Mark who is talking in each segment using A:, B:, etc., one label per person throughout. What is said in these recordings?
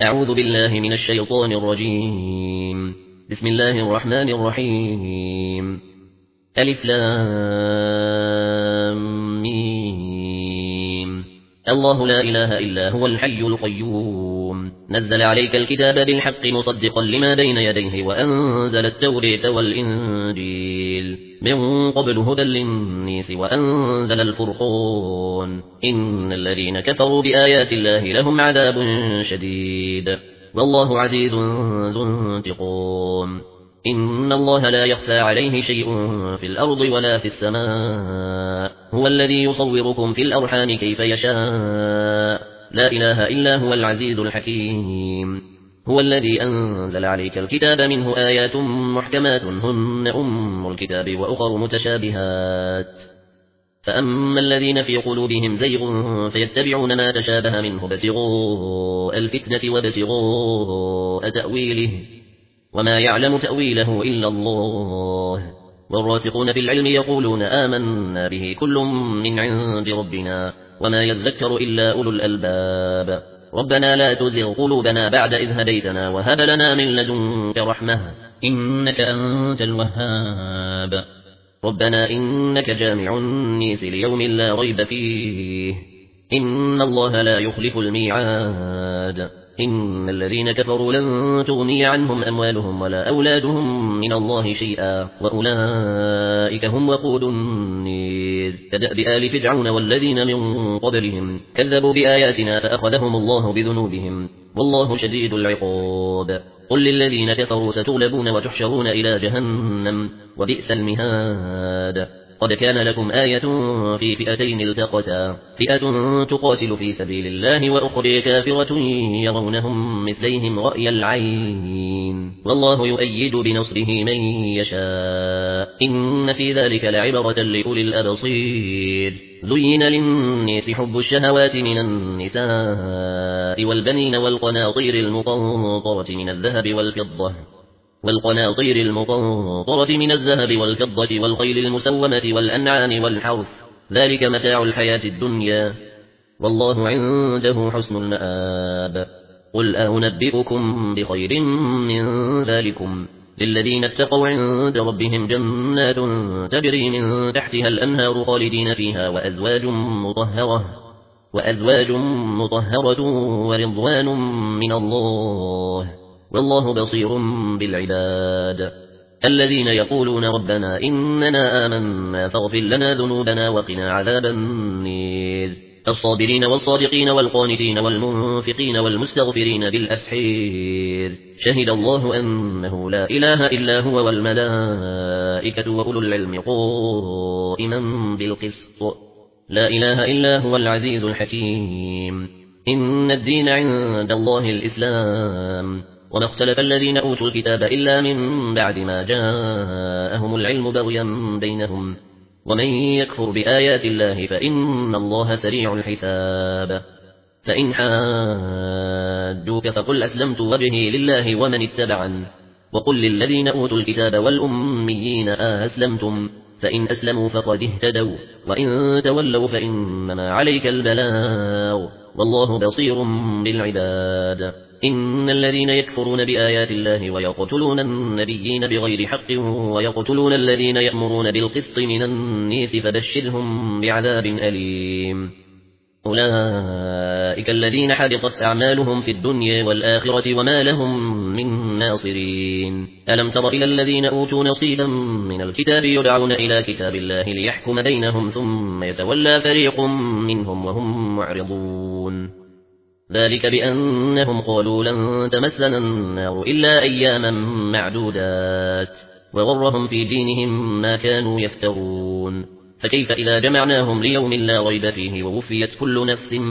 A: أعوذ بالله من الشيطان الرجيم. بسم الله الرحمن الرحيم. ألف لام ميم. الله لا إله إلا هو الحي القيوم. نزل عليك الكتاب بالحق مصدقا لما بين يديه وأنزل التوراة والإنجيل من قبل هدى للناس وأنزل الفرقان. إن الذين كفروا بآيات الله لهم عذاب شديد والله عزيز ذو انتقام. إن الله لا يخفى عليه شيء في الأرض ولا في السماء. هو الذي يصوركم في الأرحام كيف يشاء. لا إله إلا هو العزيز الحكيم. هو الذي أنزل عليك الكتاب منه آيات محكمات هن أم الكتاب وأخر متشابهات. فأما الذين في قلوبهم زيغ فيتبعون ما تشابه منه ابتغاء الفتنة وابتغاء تأويله وما يعلم تأويله إلا الله. والراسخون في العلم يقولون آمنا به كل من عند ربنا وما يذكر إلا أولو الألباب. ربنا لا تزغ قلوبنا بعد إذ هديتنا وهب لنا من لدنك رحمة إنك أنت الوهاب. ربنا إنك جامع الناس ليوم لا ريب فيه إن الله لا يخلف الميعاد. إن الذين كفروا لن تغني عنهم أموالهم ولا أولادهم من الله شيئا وأولئك هم وقود النير. كدأب آل فرعون والذين من قبلهم كذبوا بآياتنا فأخذهم الله بذنوبهم والله شديد العقاب. قل للذين كفروا ستغلبون وتحشرون إلى جهنم وبئس المهاد. قد كان لكم آية في فئتين التقتا فئة تقاتل في سبيل الله وأخرى كافرة يرونهم مثليهم رأي العين والله يؤيد بنصره من يشاء. إن في ذلك لعبرة لأولي الأبصير. زين للناس حب الشهوات من النساء والبنين والقناطير المقنطرة من الذهب والفضة والخيل المسومة والأنعام والحرث ذلك متاع الحياة الدنيا والله عنده حسن المآب. قل أنبئكم بخير من ذلكم للذين اتقوا عند ربهم جنات تجري من تحتها الأنهار خالدين فيها وأزواج مطهرة ورضوان من الله والله بصير بالعباد. الذين يقولون ربنا إننا آمنا فاغفر لنا ذنوبنا وقنا عذاب النار. الصابرين والصادقين والقانتين والمنفقين والمستغفرين بالأسحير. شهد الله أنه لا إله إلا هو والملائكة وأولو العلم قائما بالقسط. لا إله إلا هو العزيز الحكيم. إن الدين عند الله الإسلام وما اختلف الذين أوتوا الكتاب إلا من بعد ما جاءهم العلم بغيا بينهم ومن يكفر بآيات الله فإن الله سريع الحساب. فإن حاجوك فقل أسلمت وجهي لله ومن اتبعن وقل للذين أوتوا الكتاب والأميين أسلمتم فإن أسلموا فقد اهتدوا وإن تولوا فإنما عليك البلاغ والله بصير بالعباد. إن الذين يكفرون بآيات الله ويقتلون النبيين بغير حق ويقتلون الذين يأمرون بالقسط من الناس فبشرهم بعذاب أليم. أولئك الذين حبطت أعمالهم في الدنيا والآخرة وما لهم من ناصرين. ألم تر إلى الذين أوتوا نصيبا من الكتاب يدعون إلى كتاب الله ليحكم بينهم ثم يتولى فريق منهم وهم معرضون. ذلك بأنهم قالوا لن تمسنا النار إلا أياما معدودات وغرهم في دينهم ما كانوا يفترون. فكيف إذا جمعناهم ليوم لا ريب فيه ووفيت كل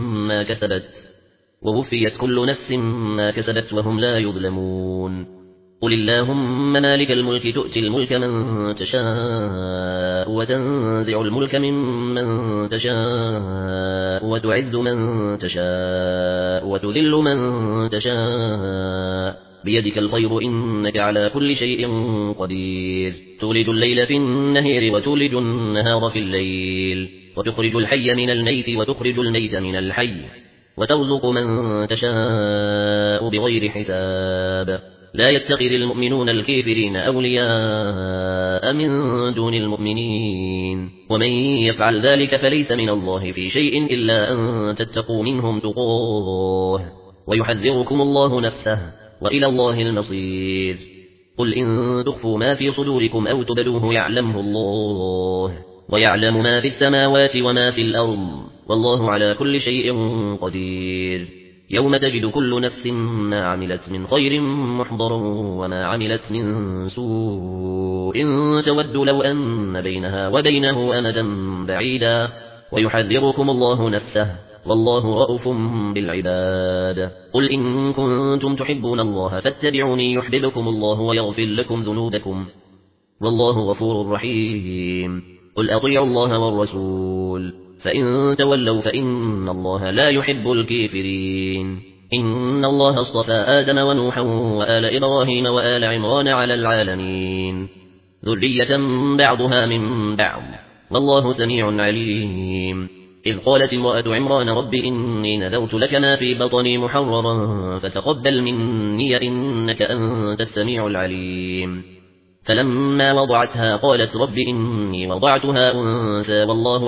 A: نفس ما كسبت وهم لا يظلمون. قل اللهم مالك الملك تؤتي الملك من تشاء وتنزع الملك ممن تشاء وتعز من تشاء وتذل من تشاء بيدك الخير إنك على كل شيء قدير. تولج الليل في النهار وتولج النهار في الليل وتخرج الحي من الميت وتخرج الميت من الحي وترزق من تشاء بغير حساب لا يتخذ المؤمنون الكافرين أولياء من دون المؤمنين ومن يفعل ذلك فليس من الله في شيء إلا أن تتقوا منهم تقاه ويحذركم الله نفسه وإلى الله المصير قل إن تخفوا ما في صدوركم أو تبدوه يعلمه الله ويعلم ما في السماوات وما في الأرض والله على كل شيء قدير يوم تجد كل نفس ما عملت من خير محضرا وما عملت من سوء تود لو أن بينها وبينه أمدا بعيدا ويحذركم الله نفسه والله رؤوف بالعباد قل إن كنتم تحبون الله فاتبعوني يحببكم الله ويغفر لكم ذنوبكم والله غفور رحيم قل أطيعوا الله والرسول فإن تولوا فإن الله لا يحب الكافرين إن الله اصطفى آدم ونوحا وآل إبراهيم وآل عمران على العالمين ذرية بعضها من بعض والله سميع عليم إذ قالت امرأة عمران رب إني نذرت لك ما في بطني محررا فتقبل مني إنك أنت السميع العليم فلما وضعتها قالت رب إني وضعتها أنثى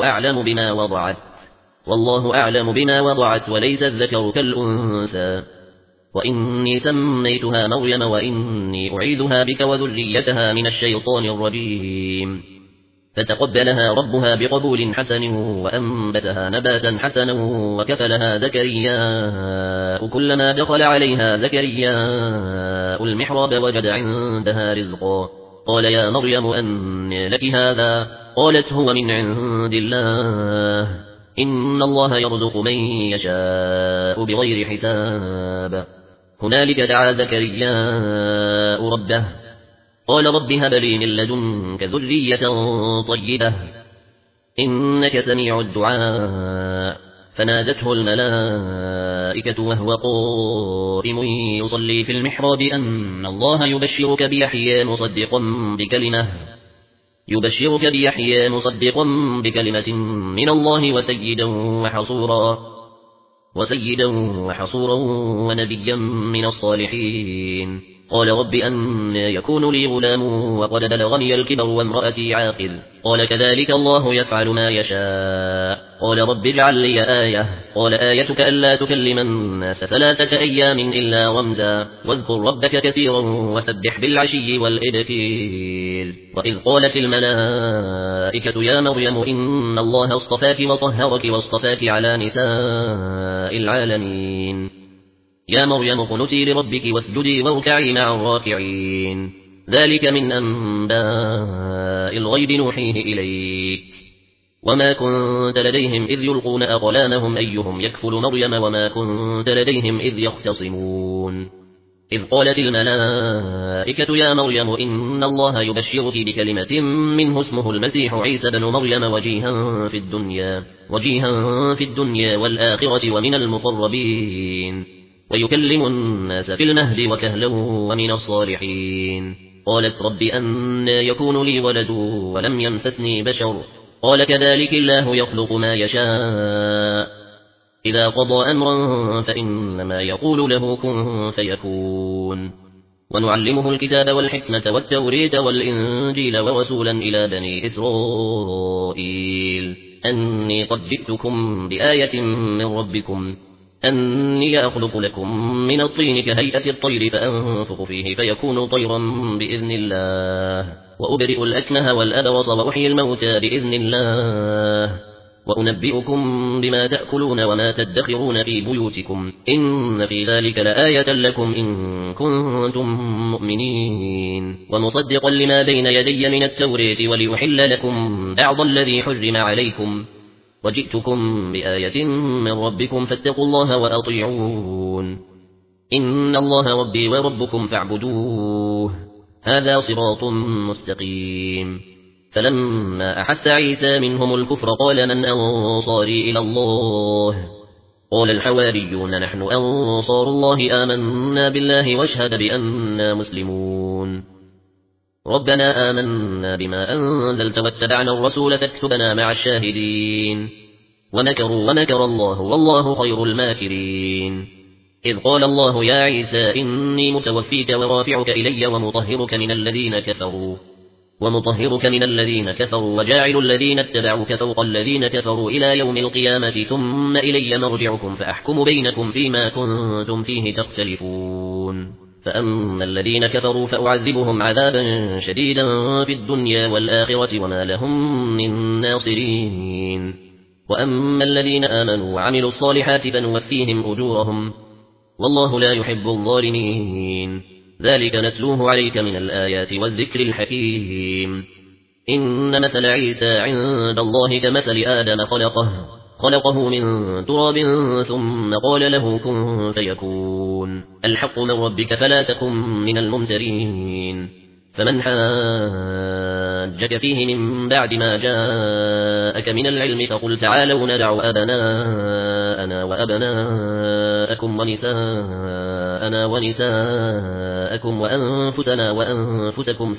A: والله أعلم بما وضعت وليس الذكر كالأنثى وإني سميتها مريم وإني أعيذها بك وذريتها من الشيطان الرجيم فتقبلها ربها بقبول حسن وأنبتها نباتا حسنا وكفلها زكرياء كلما دخل عليها زكرياء المحراب وجد عندها رزقا قال يا مريم أنى لك هذا قالت هو من عند الله إن الله يرزق من يشاء بغير حساب هنالك دعا زكرياء ربه قال رب هب لي من لدنك ذرية طيبة إنك سميع الدعاء فنادته الملائكة وهو قائم يصلي في المحراب أن الله يبشرك بيحيى مصدقا بكلمة من الله وسيدا وحصورا ونبيا من الصالحين قال رب أنى يكون لي غلام وقد بلغني الكبر وامرأتي عاقر قال كذلك الله يفعل ما يشاء قال رب اجعل لي آية قال آيتك ألا تكلم الناس 3 أيام إلا رمزا واذكر ربك كثيرا وسبح بالعشي والإبكير وإذ قالت الملائكة يا مريم إن الله اصطفاك وطهرك واصطفاك على نساء العالمين يا مريم اقنتي لربك واسجدي واركعي مع الراكعين ذلك من أنباء الغيب نوحيه إليك وما كنت لديهم إذ يلقون أقلامهم أيهم يكفل مريم وما كنت لديهم إذ يختصمون إذ قالت الملائكة يا مريم إن الله يبشرك بكلمة منه اسمه المسيح عيسى بن مريم وجيها في الدنيا والآخرة ومن المقربين ويكلم الناس في المهد وكهلا ومن الصالحين قالت رب أنى يكون لي ولد ولم يمسسني بشر قال كذلك الله يخلق ما يشاء إذا قضى أمرا فإنما يقول له كن فيكون ونعلمه الكتاب والحكمة والتورية والإنجيل ورسولا إلى بني إسرائيل أني قد جئتكم بآية من ربكم أني أخلق لكم من الطين كهيئة الطير فأنفخ فيه فيكون طيرا بإذن الله وأبرئ الأكمه والأبرص وأحيي الموتى بإذن الله وأنبئكم بما تأكلون وما تدخرون في بيوتكم إن في ذلك لآية لكم إن كنتم مؤمنين ومصدقا لما بين يدي من التوراة وليحل لكم بعض الذي حرم عليكم وجئتكم بآية من ربكم فاتقوا الله وأطيعون إن الله ربي وربكم فاعبدوه هذا صراط مستقيم فلما أحس عيسى منهم الكفر قال من أنصاري إلى الله قال الحواريون نحن أنصار الله آمنا بالله واشهد بأننا مسلمون ربنا آمنا بما أنزلت واتبعنا الرسول فاكتبنا مع الشاهدين ومكروا ومكر الله والله خير الماكرين. إذ قال الله يا عيسى إني متوفيك ورافعك إلي ومطهرك من الذين كفروا وجاعل الذين اتبعوك فوق الذين كفروا إلى يوم القيامة ثم إلي مرجعكم فأحكم بينكم فيما كنتم فيه تختلفون. فأما الذين كفروا فأعذبهم عذابا شديدا في الدنيا والآخرة وما لهم من ناصرين. وأما الذين آمنوا وعملوا الصالحات فنوفيهم أجورهم والله لا يحب الظالمين. ذلك نتلوه عليك من الآيات والذكر الحكيم. إن مثل عيسى عند الله كمثل آدم خلقه من تراب ثم قال له كن فيكون. الحق من ربك فلا تكن من الممترين. فمن حاجك فيه من بعد ما جاءك من العلم فقل تعالوا ندع أبناءنا وأبناءكم ونساءنا ونساءكم وأنفسنا وأنفسكم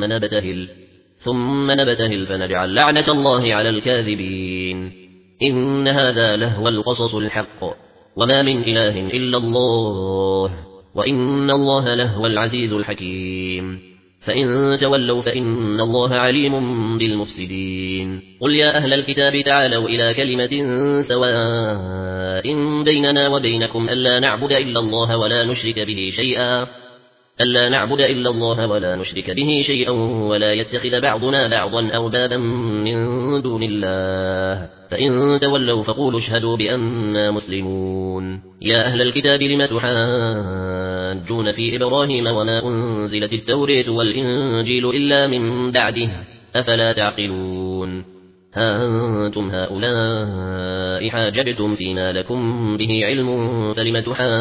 A: ثم نبتهل فنجعل لعنة الله على الكاذبين. إن هذا لهو القصص الحق وما من إله إلا الله وإن الله لهو العزيز الحكيم. فإن تولوا فإن الله عليم بالمفسدين. قل يا أهل الكتاب تعالوا إلى كلمة سواء بيننا وبينكم ألا نعبد إلا الله ولا نشرك به شيئا ولا يتخذ بعضنا بعضا أربابا من دون الله. فإن تولوا فقولوا اشهدوا بأننا مسلمون. يا أهل الكتاب لم تحاجون في إبراهيم وما أنزلت التوراة والإنجيل إلا من بعده أفلا تعقلون. ها أنتم هؤلاء حاججتم فيما لكم به علم فلم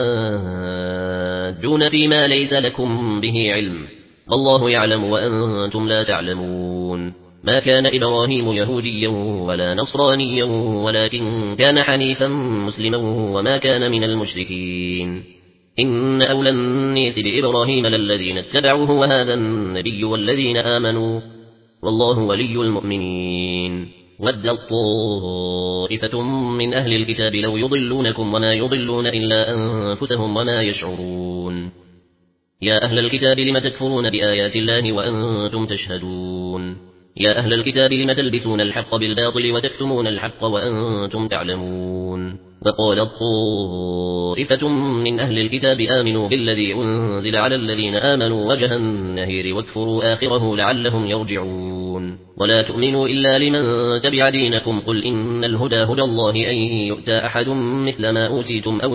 A: تحاجون فيما ليس لكم به علم والله يعلم وأنتم لا تعلمون. ما كان إبراهيم يهوديا ولا نصرانيا ولكن كان حنيفا مسلما وما كان من المشركين. إن أولى الناس بإبراهيم للذين اتبعوه وهذا النبي والذين آمنوا والله ولي المؤمنين. ود طائفة من أهل الكتاب لو يضلونكم وما يضلون إلا أنفسهم وما يشعرون. يا أهل الكتاب لم تكفرون بآيات الله وأنتم تشهدون. يا أهل الكتاب لم تلبسون الحق بالباطل وتكتمون الحق وأنتم تعلمون. وقال طائفة من أهل الكتاب آمنوا بالذي أنزل على الذين آمنوا وجه النهير واكفروا آخره لعلهم يرجعون. ولا تؤمنوا إلا لمن تبع دينكم قل إن الهدى هدى الله أن يؤتى أحد مثل ما أوتيتم أو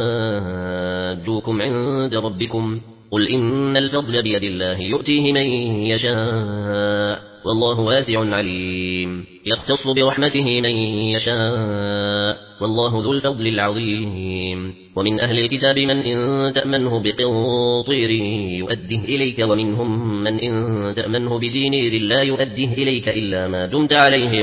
A: يحاجوكم عند ربكم قل إن الفضل بيد الله يؤتيه من يشاء والله واسع عليم. يختص برحمته من يشاء والله ذو الفضل العظيم. ومن أهل الكتاب من إن تأمنه بقنطير يؤديه إليك ومنهم من إن تأمنه بدينار لا يؤديه إليك إلا ما دمت عليه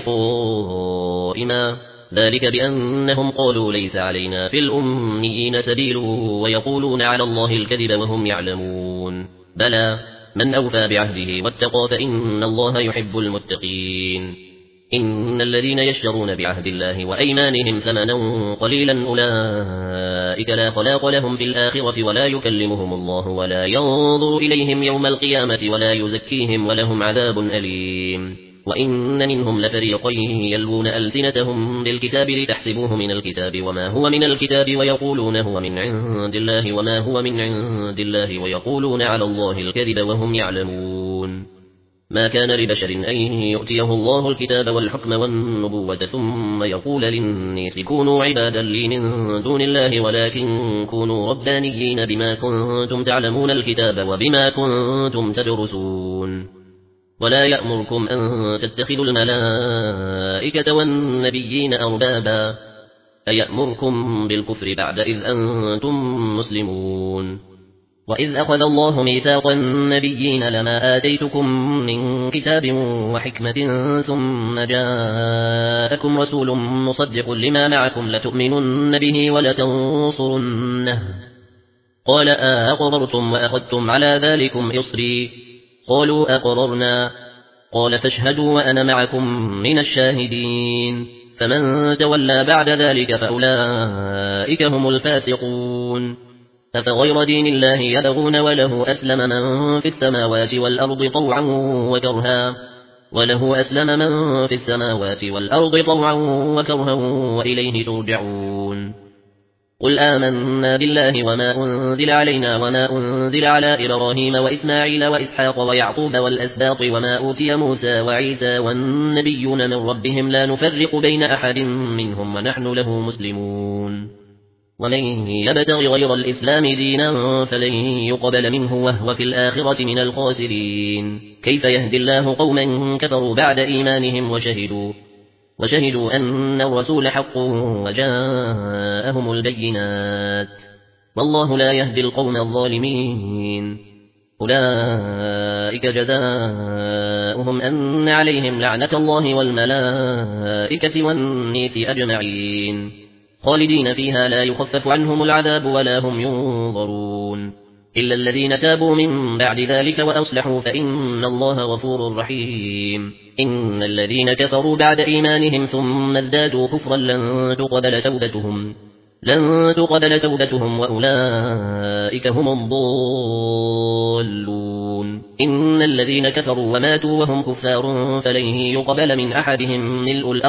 A: قائما. ذلك بأنهم قالوا ليس علينا في الأميين سبيل ويقولون على الله الكذب وهم يعلمون. بلى من أوفى بعهده واتقى فإن الله يحب المتقين. إن الذين يشترون بعهد الله وأيمانهم ثمنا قليلا أولئك لا خلاق لهم في الآخرة ولا يكلمهم الله ولا ينظر إليهم يوم القيامة ولا يزكيهم ولهم عذاب أليم. وإن منهم لفريقا يلوون ألسنتهم بالكتاب لتحسبوه من الكتاب وما هو من الكتاب ويقولون هو من عند الله وما هو من عند الله ويقولون على الله الكذب وهم يعلمون. ما كان لبشر أن يؤتيه الله الكتاب والحكم والنبوة ثم يقول للناس كونوا عبادا لي من دون الله ولكن كونوا ربانيين بما كنتم تعلمون الكتاب وبما كنتم تدرسون. ولا يأمركم أن تتخذوا الملائكة والنبيين أربابا أيأمركم بالكفر بعد إذ أنتم مسلمون. وإذ أخذ الله ميثاق النبيين لما آتيتكم من كتاب وحكمة ثم جاءكم رسول مصدق لما معكم لتؤمنن به ولتنصرنه قال أقررتم وأخذتم على ذلكم إصري قالوا أقررنا قال فاشهدوا وأنا معكم من الشاهدين. فمن تولى بعد ذلك فأولئك هم الفاسقون أفغير دين الله يبغون وله أسلم من في السماوات والأرض طوعا وكرها وإليه ترجعون قل آمنا بالله وما أنزل علينا وما أنزل على إبراهيم وإسماعيل وإسحاق ويعقوب والأسباط وما أوتي موسى وعيسى والنبيون من ربهم لا نفرق بين أحد منهم ونحن له مسلمون ومن يبتغ غير الإسلام دينا فلن يقبل منه وهو في الآخرة من الخاسرين كيف يهدي الله قوما كفروا بعد إيمانهم وشهدوا أن الرسول حق وجاءهم البينات والله لا يهدي القوم الظالمين أولئك جزاؤهم أن عليهم لعنة الله والملائكة والناس أجمعين خالدين فيها لا يخفف عنهم العذاب ولا هم ينظرون إلا الذين تابوا من بعد ذلك وأصلحوا فإن الله غفور رحيم إن الذين كفروا بعد إيمانهم ثم ازدادوا كفرا لن تقبل توبتهم وأولئك هم الضالون إن الذين كفروا وماتوا وهم كفار فلن يقبل من أحدهم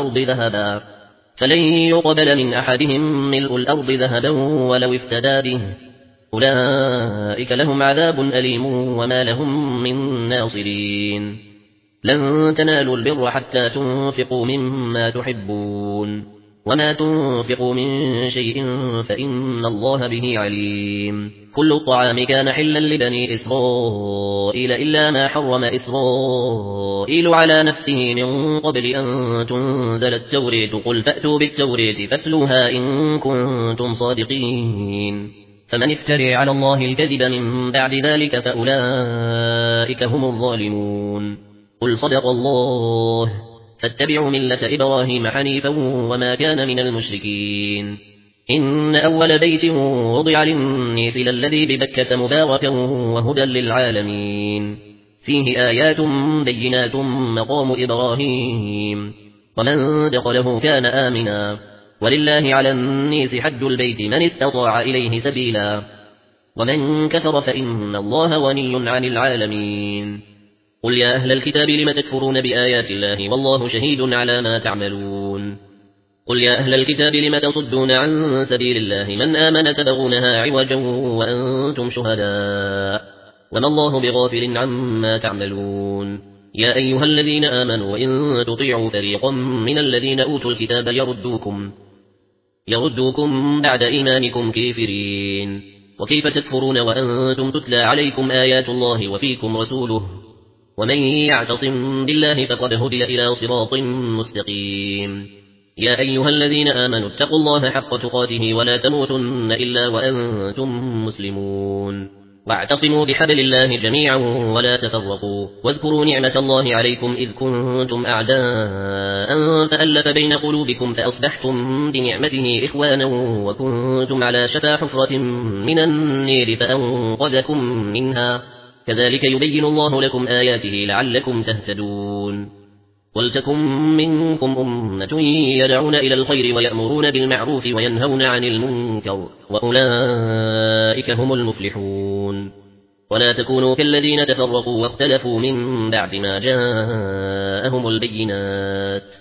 A: ملء الأرض ذهبا ولو افتدى به أولئك لهم عذاب أليم وما لهم من ناصرين لن تنالوا البر حتى تنفقوا مما تحبون وما تنفقوا من شيء فإن الله به عليم كل الطعام كان حلا لبني إسرائيل إلا ما حرم إسرائيل على نفسه من قبل أن تنزل التوراة قل فأتوا بالتوراة فاتلوها إن كنتم صادقين فمن افترى على الله الكذب من بعد ذلك فأولئك هم الظالمون قل صدق الله فاتبعوا ملة إبراهيم حنيفا وما كان من المشركين إن أول بيت وضع للناس للذي ببكة مباركا وهدى للعالمين فيه آيات بينات مقام إبراهيم ومن دخله كان آمنا ولله على الناس حج البيت من استطاع إليه سبيلا ومن كفر فإن الله غني عن العالمين قل يا أهل الكتاب لم تكفرون بآيات الله والله شهيد على ما تعملون قل يا أهل الكتاب لم تصدون عن سبيل الله من آمن تبغونها عوجا وأنتم شهداء وما الله بغافل عما تعملون يا أيها الذين آمنوا إن تطيعوا فريقا من الذين أوتوا الكتاب يردوكم بعد إيمانكم كافرين وكيف تكفرون وأنتم تتلى عليكم آيات الله وفيكم رسوله ومن يعتصم بالله فقد هدي إلى صراط مستقيم يا أيها الذين آمنوا اتقوا الله حق تقاته ولا تموتن إلا وأنتم مسلمون واعتصموا بحبل الله جميعا ولا تفرقوا واذكروا نعمة الله عليكم إذ كنتم أعداء فألف بين قلوبكم فأصبحتم بنعمته إخوانا وكنتم على شفا حفرة من النير فأنقذكم منها كذلك يبين الله لكم آياته لعلكم تهتدون ولتكن منكم أمة يدعون إلى الخير ويأمرون بالمعروف وينهون عن المنكر وأولئك هم المفلحون ولا تكونوا كالذين تفرقوا واختلفوا من بعد ما جاءهم البينات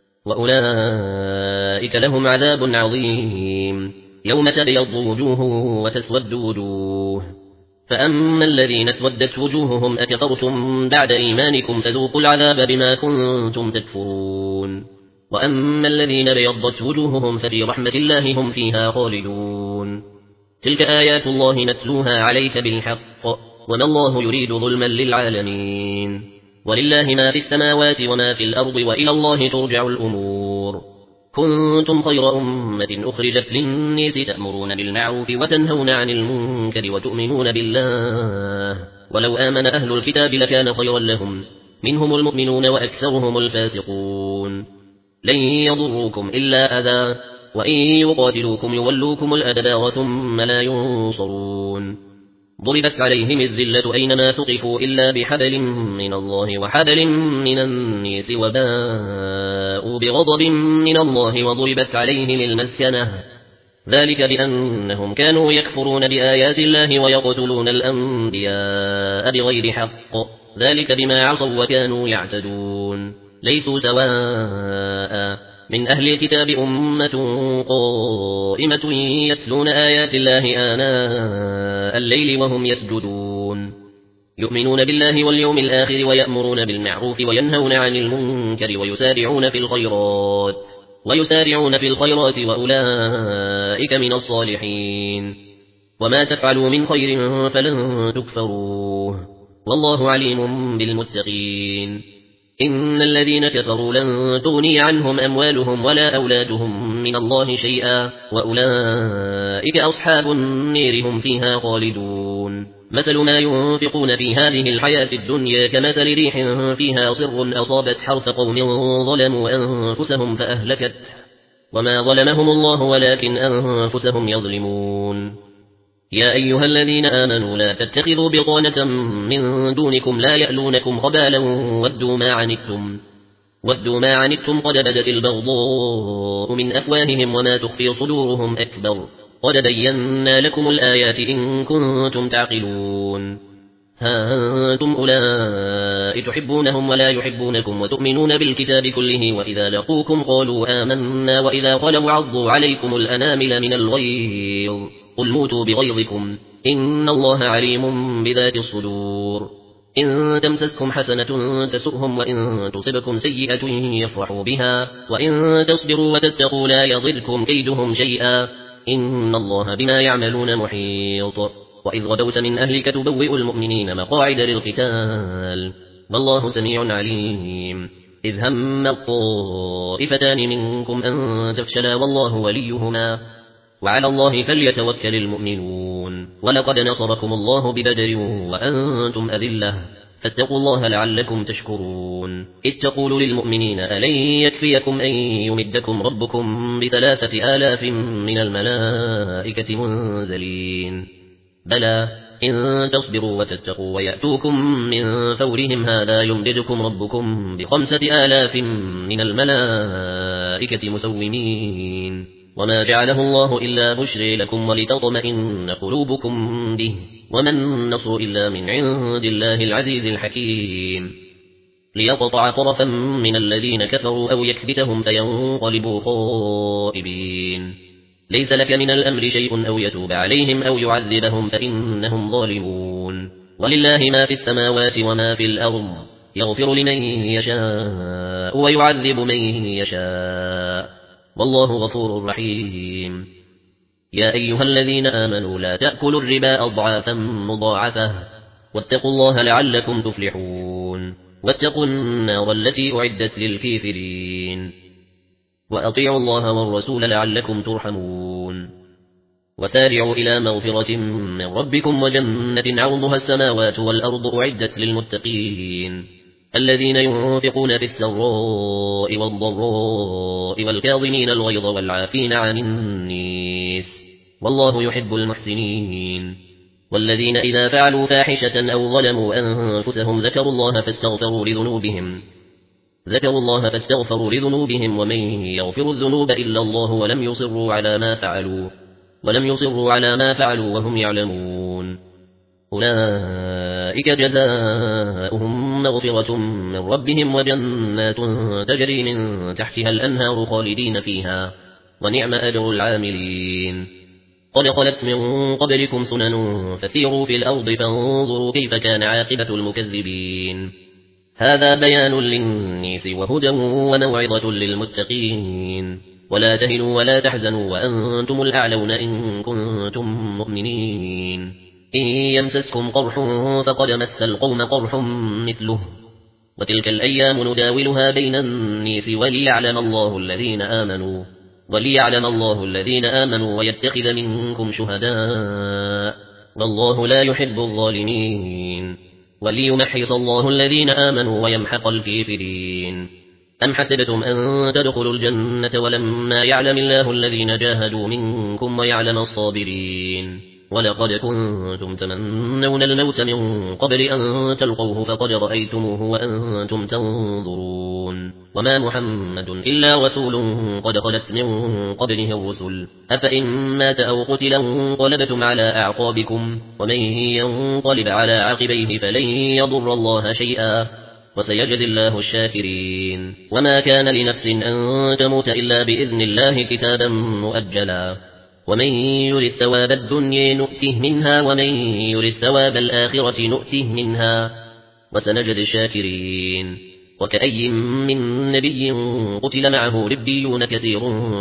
A: وأولئك لهم عذاب عظيم يوم تبيض وجوه وتسود وجوه فأما الذين اسودت وجوههم أكفرتم بعد إيمانكم فذوقوا العذاب بما كنتم تكفرون وأما الذين بيضت وجوههم ففي رحمة الله هم فيها خالدون تلك آيات الله نتلوها عليك بالحق وما الله يريد ظلما للعالمين ولله ما في السماوات وما في الأرض وإلى الله ترجع الأمور كنتم خير أمة أخرجت للناس تأمرون بالمعروف وتنهون عن المنكر وتؤمنون بالله ولو آمن أهل الكتاب لكان خيرا لهم منهم المؤمنون وأكثرهم الفاسقون لن يضروكم إلا أذى وإن يقاتلوكم يولوكم الأدبار ثم لا ينصرون ضربت عليهم الذلة أينما ثقفوا إلا بحبل من الله وحبل من الناس فباءوا بغضب من الله وضربت عليهم المسكنة ذلك بأنهم كانوا يكفرون بآيات الله ويقتلون الأنبياء بغير حق ذلك بما عصوا وكانوا يعتدون ليسوا سواء من أهل الكتاب أمة قائمة يتلون آيات الله آناء الليل وهم يسجدون يؤمنون بالله واليوم الآخر ويأمرون بالمعروف وينهون عن المنكر ويسارعون في الخيرات وأولئك من الصالحين وما تفعلوا من خير فلن تكفروه والله عليم بالمتقين إن الذين كفروا لن تغني عنهم أموالهم ولا أولادهم من الله شيئا وأولئك أصحاب النير هم فيها خالدون مثل ما ينفقون في هذه الحياة الدنيا كمثل ريح فيها صر أصابت حرث قوم ظلموا أنفسهم فأهلكت وما ظلمهم الله ولكن أنفسهم يظلمون يا أيها الذين آمنوا لا تتخذوا بطانة من دونكم لا يألونكم خبالا ودوا ما عنتم قد بدت البغضاء من أفواههم وما تخفي صدورهم أكبر قد بينا لكم الآيات إن كنتم تعقلون ها أنتم أولئك تحبونهم ولا يحبونكم وتؤمنون بالكتاب كله وإذا لقوكم قالوا آمنا وإذا خلوا عضوا عليكم الأنامل من الغيظ قل موتوا بغيظكم إن الله عليم بذات الصدور إن تمسسكم حسنة تسؤهم وإن تصبكم سيئة يفرحوا بها وإن تصبروا وتتقوا لا يضركم كيدهم شيئا إن الله بما يعملون محيط وإذ غدوت من أهلك تبوئ المؤمنين مقاعد للقتال والله سميع عليم إذ هم الطائفتان منكم أن تفشلا والله وليهما وعلى الله فليتوكل المؤمنون ولقد نصركم الله ببدر وأنتم أذلة فاتقوا الله لعلكم تشكرون إذ تقول للمؤمنين ألن يكفيكم أن يمدكم ربكم ب3,000 من الملائكة منزلين بلى إن تصبروا وتتقوا ويأتوكم من فورهم هذا يمددكم ربكم ب5,000 من الملائكة مسومين وما جعله الله إلا بشرى لكم ولتطمئن قلوبكم به وما النصر إلا من عند الله العزيز الحكيم ليقطع طرفا من الذين كفروا أو يكبتهم فينقلبوا خائبين ليس لك من الأمر شيء أو يتوب عليهم أو يعذبهم فإنهم ظالمون ولله ما في السماوات وما في الأرض يغفر لمن يشاء ويعذب من يشاء والله غفور رحيم يا أيها الذين آمنوا لا تأكلوا الربا أضعافا مضاعفة واتقوا الله لعلكم تفلحون واتقوا النار التي أعدت للكافرين وأطيعوا الله والرسول لعلكم ترحمون وسارعوا إلى مغفرة من ربكم وجنة عرضها السماوات والأرض أعدت للمتقين الذين ينفقون في السراء والضراء والكاظمين الغيظ والعافين عن الناس والله يحب المحسنين والذين إذا فعلوا فاحشة أو ظلموا أنفسهم ذكروا الله فاستغفروا لذنوبهم ومن يغفر الذنوب إلا الله ولم يصروا على ما فعلوا وهم يعلمون أولئك جزاؤهم مغفرة من ربهم وجنات تجري من تحتها الأنهار خالدين فيها ونعم أجر العاملين قد خلت من قبلكم سنن فسيروا في الأرض فانظروا كيف كان عاقبة المكذبين هذا بيان للناس وهدى وموعظة للمتقين ولا تهنوا ولا تحزنوا وأنتم الأعلون إن كنتم مؤمنين إن يمسسكم قرح فقد مس القوم قرح مثله وتلك الأيام نداولها بين الناس وليعلم الله الذين آمنوا ويتخذ منكم شهداء والله لا يحب الظالمين وليمحص الله الذين آمنوا ويمحق الكافرين أم حسبتم أن تدخلوا الجنة ولما يعلم الله الذين جاهدوا منكم ويعلم الصابرين ولقد كنتم تمنون الموت من قبل أن تلقوه فقد رأيتموه وأنتم تنظرون وما محمد إلا رسول قد خلت من قبله الرسل أفإن مات أو قتل انقلبتم على أعقابكم ومن ينقلب على عقبيه فلن يضر الله شيئا وسيجزي الله الشاكرين وما كان لنفس أن تموت إلا بإذن الله كتابا مؤجلا ومن يرد ثواب الدنيا نؤته منها ومن يرد ثواب الآخرة نؤته منها وسنجزي الشاكرين وكأي من نبي قتل معه ربيون كثير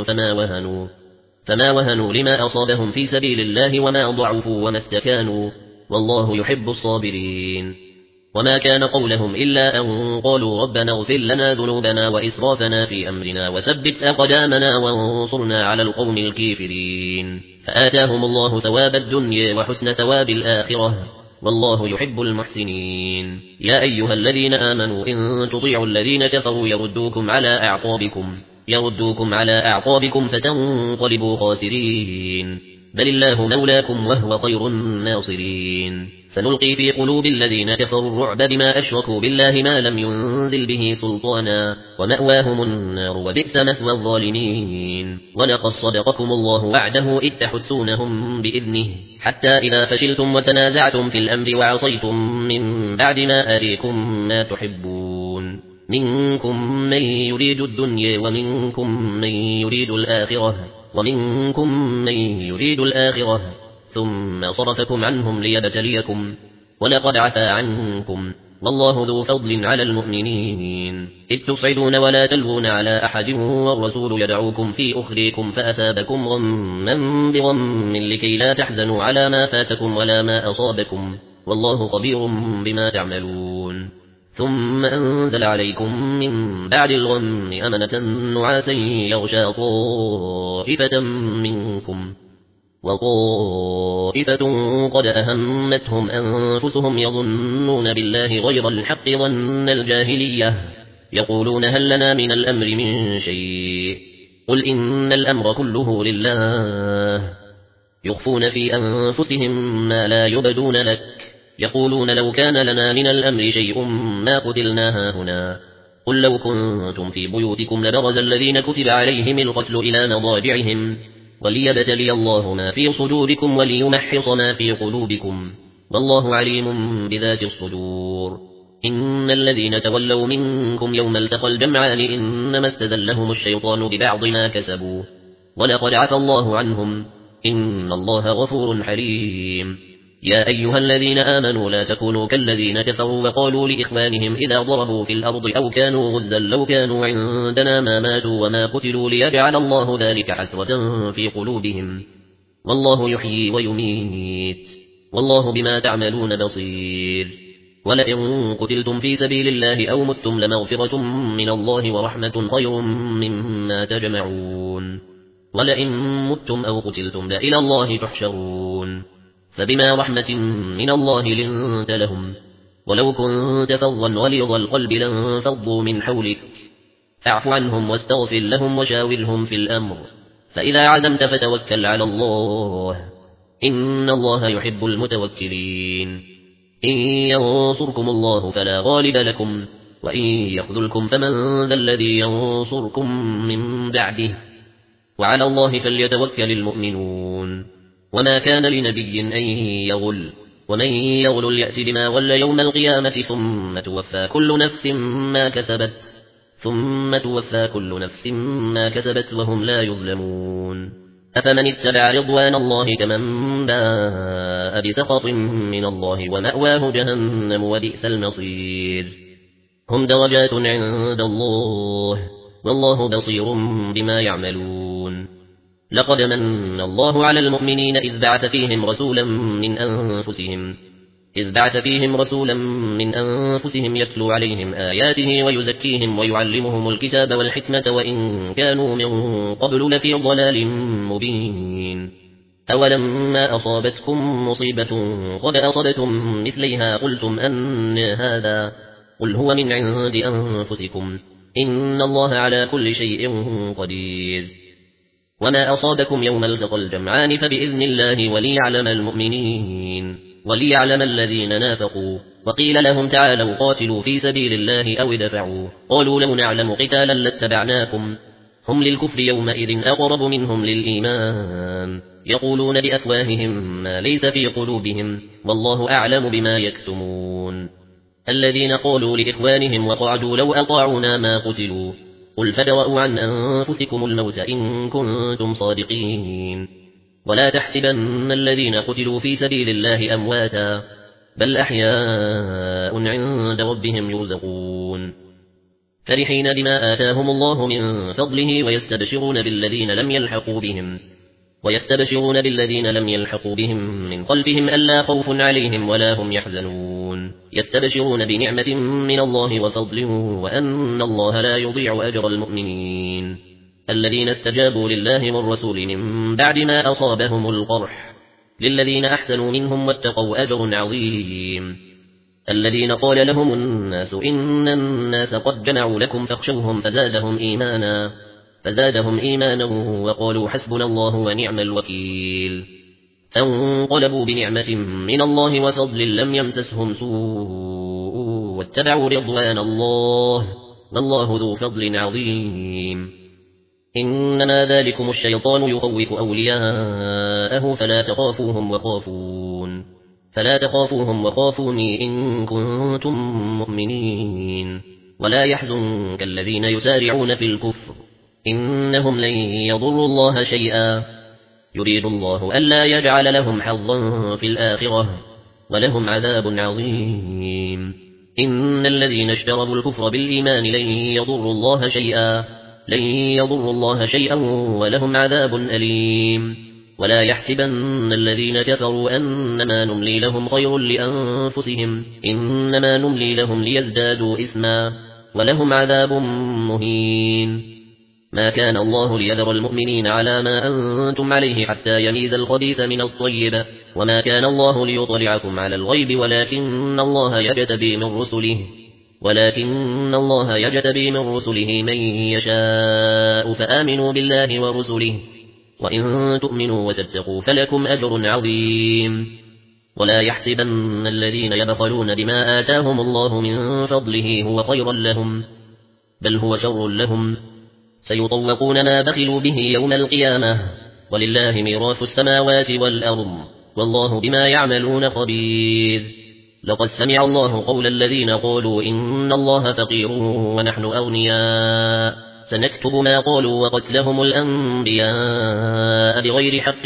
A: فما وهنوا لما أصابهم في سبيل الله وما ضعفوا وما استكانوا والله يحب الصابرين وما كان قولهم إلا أن قالوا ربنا اغفر لنا ذنوبنا وإسرافنا في أمرنا وثبت أقدامنا وانصرنا على القوم الكافرين فآتاهم الله ثواب الدنيا وحسن ثواب الآخرة والله يحب المحسنين يا أيها الذين آمنوا إن تطيعوا الذين كفروا يردوكم على أعقابكم فتنقلبوا خاسرين بل الله مولاكم وهو خير الناصرين سنلقي في قلوب الذين كفروا الرعب بما أشركوا بالله ما لم ينزل به سلطانا ومأواهم النار وبئس مثوى الظالمين ولقد صدقكم الله وعده إذ تحسونهم بإذنه حتى إذا فشلتم وتنازعتم في الأمر وعصيتم من بعد ما أريكم ما تحبون منكم من يريد الدنيا ومنكم من يريد الآخرة ثم صرفكم عنهم ليبتليكم ولقد عفا عنكم والله ذو فضل على المؤمنين إذ تصعدون ولا تلوون على أحد والرسول يدعوكم في أخريكم فأثابكم غما بغم لكي لا تحزنوا على ما فاتكم ولا ما أصابكم والله خبير بما تعملون ثم أنزل عليكم من بعد الغم أمنة نعاسا يغشى طائفة منكم وطائفة قد أهمتهم أنفسهم يظنون بالله غير الحق ظن الجاهلية يقولون هل لنا من الأمر من شيء قل إن الأمر كله لله يخفون في أنفسهم ما لا يبدون لك يقولون لو كان لنا من الأمر شيء ما قتلنا هنا قل لو كنتم في بيوتكم لبرز الذين كتب عليهم القتل إلى مضاجعهم وليبتلي الله ما في صدوركم وليمحص ما في قلوبكم والله عليم بذات الصدور إن الذين تولوا منكم يوم التقى الجمعان إنما استزلهم الشيطان ببعض ما كسبوا ولقد عفى الله عنهم إن الله غفور حليم يا أيها الذين آمنوا لا تكونوا كالذين كفروا وقالوا لإخوانهم إذا ضربوا في الأرض أو كانوا غزا لو كانوا عندنا ما ماتوا وما قتلوا ليجعل الله ذلك حسرة في قلوبهم والله يحيي ويميت والله بما تعملون بصير ولئن قتلتم في سبيل الله أو متم لمغفرة من الله ورحمة خير مما تجمعون ولئن متم أو قتلتم لإلى الله تحشرون فبما رحمة من الله لنت لهم ولو كنت فظا غليظ القلب لانفضوا من حولك فاعف عنهم واستغفر لهم وشاورهم في الأمر فإذا عزمت فتوكل على الله إن الله يحب المتوكلين إن ينصركم الله فلا غالب لكم وإن يخذلكم فمن ذا الذي ينصركم من بعده وعلى الله فليتوكل المؤمنون وما كان لنبي أن يغل ومن يغل يأتي بما غل يوم القيامة ثم توفى كل نفس ما كسبت وهم لا يظلمون أفمن اتبع رضوان الله كمن باء بسخط من الله ومأواه جهنم وبئس المصير هم درجات عند الله والله بصير بما يعملون لقد من الله على المؤمنين إذ بعث فيهم رسولا من أنفسهم يتلو عليهم آياته ويزكيهم ويعلمهم الكتاب والحكمة وإن كانوا من قبل لفي ضلال مبين أولما أصابتكم مصيبة قد أصبتم مثليها قلتم أن هذا قل هو من عند أنفسكم إن الله على كل شيء قدير وما أصابكم يوم التقى الجمعان فبإذن الله وليعلم المؤمنين وليعلم الذين نافقوا. وقيل لهم تعالوا قاتلوا في سبيل الله أو ادفعوا قالوا لو نعلم قتالا لاتبعناكم هم للكفر يومئذ أقرب منهم للإيمان يقولون بأفواههم ما ليس في قلوبهم والله أعلم بما يكتمون. الذين قالوا لإخوانهم وقعدوا لو أطاعونا ما قتلوا قل فادرءوا عن أنفسكم الموت إن كنتم صادقين ولا تحسبن الذين قتلوا في سبيل الله أمواتا بل أحياء عند ربهم يرزقون فرحين بما آتاهم الله من فضله ويستبشرون بالذين لم يلحقوا بهم من خلفهم ألا خوف عليهم ولا هم يحزنون يستبشرون بنعمة من الله وفضل وأن الله لا يضيع أجر المؤمنين. الذين استجابوا لله والرسول من بعد ما أصابهم القرح للذين أحسنوا منهم واتقوا أجر عظيم. الذين قال لهم الناس إن الناس قد جمعوا لكم فاخشوهم فزادهم إيمانا وقالوا حسبنا الله ونعم الوكيل. فانقلبوا بنعمة من الله وفضل لم يمسسهم سوء واتبعوا رضوان الله والله ذو فضل عظيم. إنما ذلكم الشيطان يخوف أولياءه فلا تخافوهم وخافوني إن كنتم مؤمنين. ولا يحزنك الذين يسارعون في الكفر إنهم لن يضروا الله شيئا يريد الله ألا يجعل لهم حظا في الآخرة ولهم عذاب عظيم. إن الذين اشتروا الكفر بالإيمان لن يضروا الله شيئا ولهم عذاب أليم. ولا يحسبن الذين كفروا أنما نملي لهم خير لأنفسهم إنما نملي لهم ليزدادوا إثما ولهم عذاب مهين. ما كان الله ليذر المؤمنين على ما أنتم عليه حتى يميز الخبيث من الطيب وما كان الله ليطلعكم على الغيب ولكن الله يجتبي من رسله من يشاء فآمنوا بالله ورسله وإن تؤمنوا وتتقوا فلكم أجر عظيم. ولا يحسبن الذين يبخلون بما آتاهم الله من فضله هو خيرا لهم بل هو شر لهم سيطوقون ما بخلوا به يوم القيامة ولله ميراث السماوات والأرض والله بما يعملون خبير. لقد سمع الله قول الذين قالوا إن الله فقير ونحن أغنياء سنكتب ما قالوا وقتلهم الأنبياء بغير حق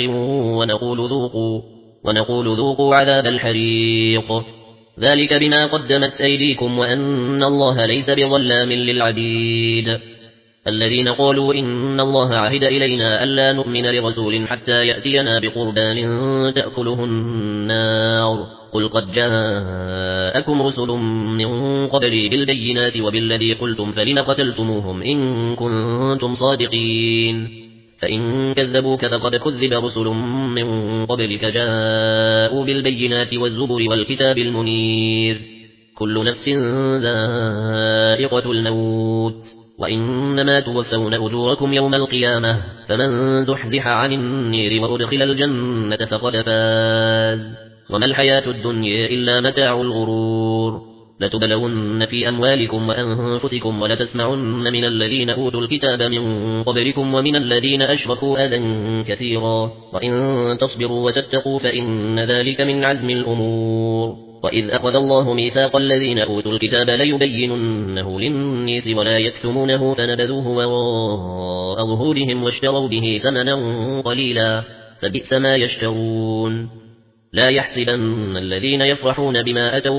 A: ونقول ذوقوا عذاب الحريق ذلك بما قدمت أيديكم وأن الله ليس بظلام للعبيد. الذين قالوا إن الله عهد إلينا ألا نؤمن لرسول حتى يأتينا بقربان تأكله النار قل قد جاءكم رسل من قبلي بالبينات وبالذي قلتم فلم قتلتموهم إن كنتم صادقين فإن كذبوك فقد كذب رسل من قبلك جاءوا بالبينات والزبر والكتاب المنير كل نفس ذائقة الموت وإنما توفون أجوركم يوم القيامة فمن زحزح عن النير وأدخل الجنة فقد فاز وما الحياة الدنيا إلا متاع الغرور. لتبلون في أموالكم وأنفسكم ولتسمعن من الذين أوتوا الكتاب من قبلكم ومن الذين أشركوا أذى كثيرا وإن تصبروا وتتقوا فإن ذلك من عزم الأمور. وإذ أخذ الله ميثاق الذين أوتوا الكتاب ليبيننه للناس ولا يكتمونه فنبذوه وراء ظهورهم واشتروا به ثمنا قليلا فبئس ما يشترون. لا يحسبن الذين يفرحون بما أتوا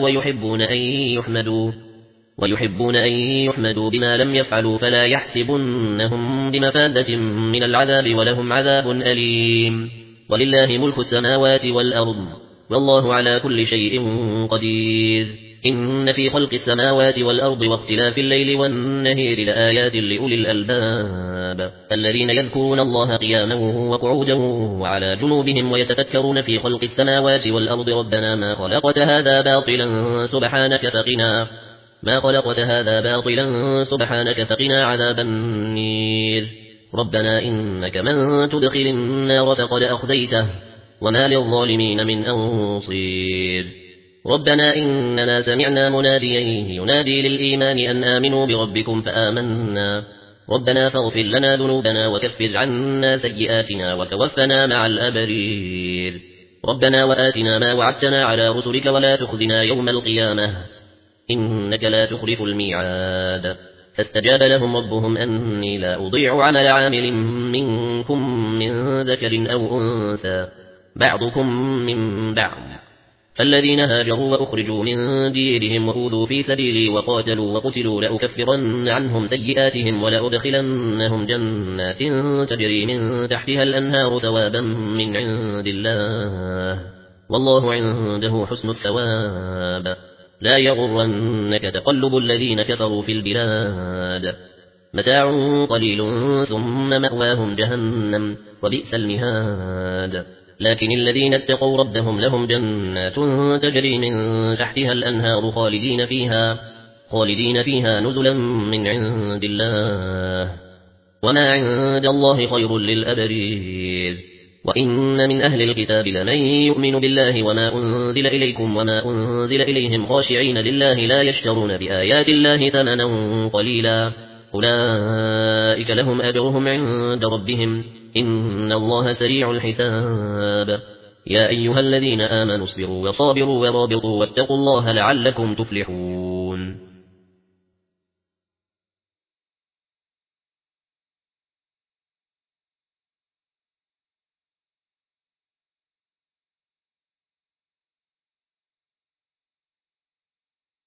A: ويحبون أن يحمدوا بما لم يفعلوا فلا يحسبنهم بمفازة من العذاب ولهم عذاب أليم. ولله ملك السماوات والأرض والله على كل شيء قدير. إن في خلق السماوات والأرض واختلاف الليل والنهار لآيات لأولي الألباب الذين يذكرون الله قياما وقعودا وعلى جنوبهم ويتفكرون في خلق السماوات والأرض ربنا ما خلقت هذا باطلا سبحانك فقنا عذاب النير. ربنا إنك من تدخل النار فقد أخزيته وما للظالمين من أنصير ربنا إننا سمعنا مناديا ينادي للإيمان أن آمنوا بربكم فآمنا ربنا فاغفر لنا ذنوبنا وكفر عنا سيئاتنا وتوفنا مع الأبرير ربنا وآتنا ما وعدتنا على رسلك ولا تخزنا يوم القيامة إنك لا تخلف الميعاد فاستجاب لهم ربهم أني لا أضيع عمل عامل منكم من ذكر أو أنثى بعضكم من بعض فالذين هاجروا وأخرجوا من ديرهم وأوذوا في سبيلي وقاتلوا وقتلوا لأكفرن عنهم سيئاتهم ولأدخلنهم جنات تجري من تحتها الأنهار ثوابا من عند الله والله عنده حسن الثواب لا يغرنك تقلب الذين كفروا في البلاد متاع قليل ثم مأواهم جهنم وبئس المهاد لكن الذين اتقوا ربهم لهم جنات تجري من تحتها الأنهار خالدين فيها نزلا من عند الله وما عند الله خير للأبرير وإن من أهل الكتاب لمن يؤمن بالله وما أنزل إليكم وما أنزل إليهم خاشعين لله لا يشترون بآيات الله ثمنا قليلا أولئك لهم أجرهم عند ربهم إن الله سريع الحساب يا أيها الذين آمنوا اصبروا وصابروا ورابطوا واتقوا الله لعلكم تفلحون